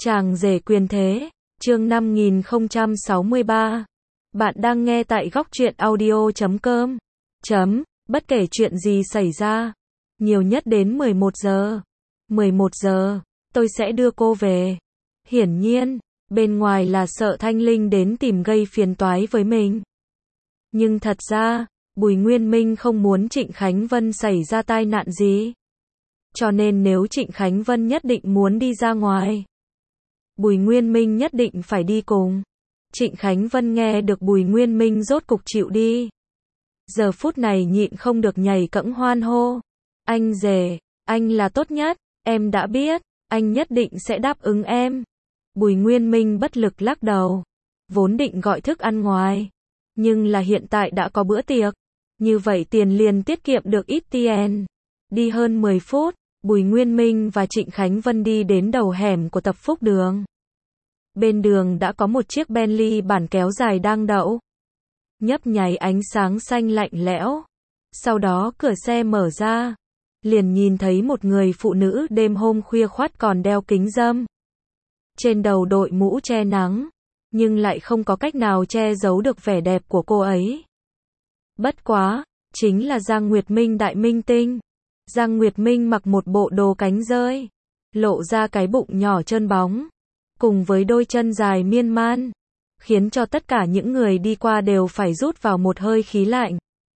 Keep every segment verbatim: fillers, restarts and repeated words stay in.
Chàng rể quyền thế, chương năm nghìn không trăm sáu mươi ba. Bạn đang nghe tại góc truyện audio chấm com. Chấm, bất kể chuyện gì xảy ra, nhiều nhất đến mười một giờ. mười một giờ, tôi sẽ đưa cô về. Hiển nhiên, bên ngoài là sợ Thanh Linh đến tìm gây phiền toái với mình. Nhưng thật ra, Bùi Nguyên Minh không muốn Trịnh Khánh Vân xảy ra tai nạn gì. Cho nên nếu Trịnh Khánh Vân nhất định muốn đi ra ngoài, Bùi Nguyên Minh nhất định phải đi cùng. Trịnh Khánh Vân nghe được Bùi Nguyên Minh rốt cục chịu đi. Giờ phút này nhịn không được nhảy cẫng hoan hô. Anh rể, anh là tốt nhất, em đã biết, anh nhất định sẽ đáp ứng em. Bùi Nguyên Minh bất lực lắc đầu. Vốn định gọi thức ăn ngoài, nhưng là hiện tại đã có bữa tiệc. Như vậy tiền liền tiết kiệm được ít tiền. Đi hơn mười phút, Bùi Nguyên Minh và Trịnh Khánh Vân đi đến đầu hẻm của Tập Phúc Đường. Bên đường đã có một chiếc Bentley bản kéo dài đang đậu, nhấp nháy ánh sáng xanh lạnh lẽo. Sau đó cửa xe mở ra, liền nhìn thấy một người phụ nữ đêm hôm khuya khoắt còn đeo kính râm. Trên đầu đội mũ che nắng, nhưng lại không có cách nào che giấu được vẻ đẹp của cô ấy. Bất quá, chính là Giang Nguyệt Minh đại minh tinh. Giang Nguyệt Minh mặc một bộ đồ cánh rơi, lộ ra cái bụng nhỏ trơn bóng, cùng với đôi chân dài miên man, khiến cho tất cả những người đi qua đều phải rút vào một hơi khí lạnh.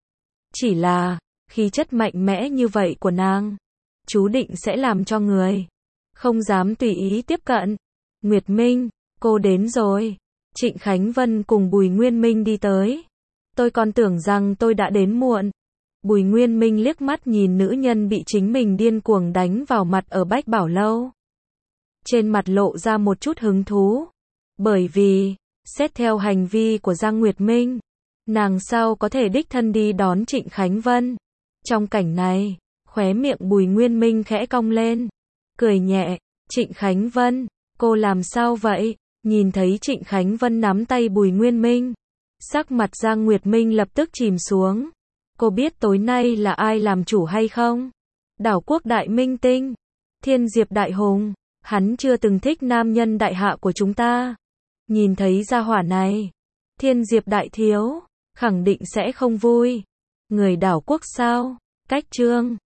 Chỉ là, khí chất mạnh mẽ như vậy của nàng, chú định sẽ làm cho người không dám tùy ý tiếp cận. Nguyệt Minh, cô đến rồi. Trịnh Khánh Vân cùng Bùi Nguyên Minh đi tới. Tôi còn tưởng rằng tôi đã đến muộn. Bùi Nguyên Minh liếc mắt nhìn nữ nhân bị chính mình điên cuồng đánh vào mặt ở Bách Bảo Lâu. Trên mặt lộ ra một chút hứng thú. Bởi vì, xét theo hành vi của Giang Nguyệt Minh, nàng sao có thể đích thân đi đón Trịnh Khánh Vân. Trong cảnh này, khóe miệng Bùi Nguyên Minh khẽ cong lên, cười nhẹ. Trịnh Khánh Vân, cô làm sao vậy? Nhìn thấy Trịnh Khánh Vân nắm tay Bùi Nguyên Minh, sắc mặt Giang Nguyệt Minh lập tức chìm xuống. Cô biết tối nay là ai làm chủ hay không? Đảo Quốc đại minh tinh, Thiên Diệp đại hùng. Hắn chưa từng thích nam nhân đại hạ của chúng ta. Nhìn thấy gia hỏa này, Thiên Diệp đại thiếu khẳng định sẽ không vui. Người Đảo Quốc sao? Cách Trương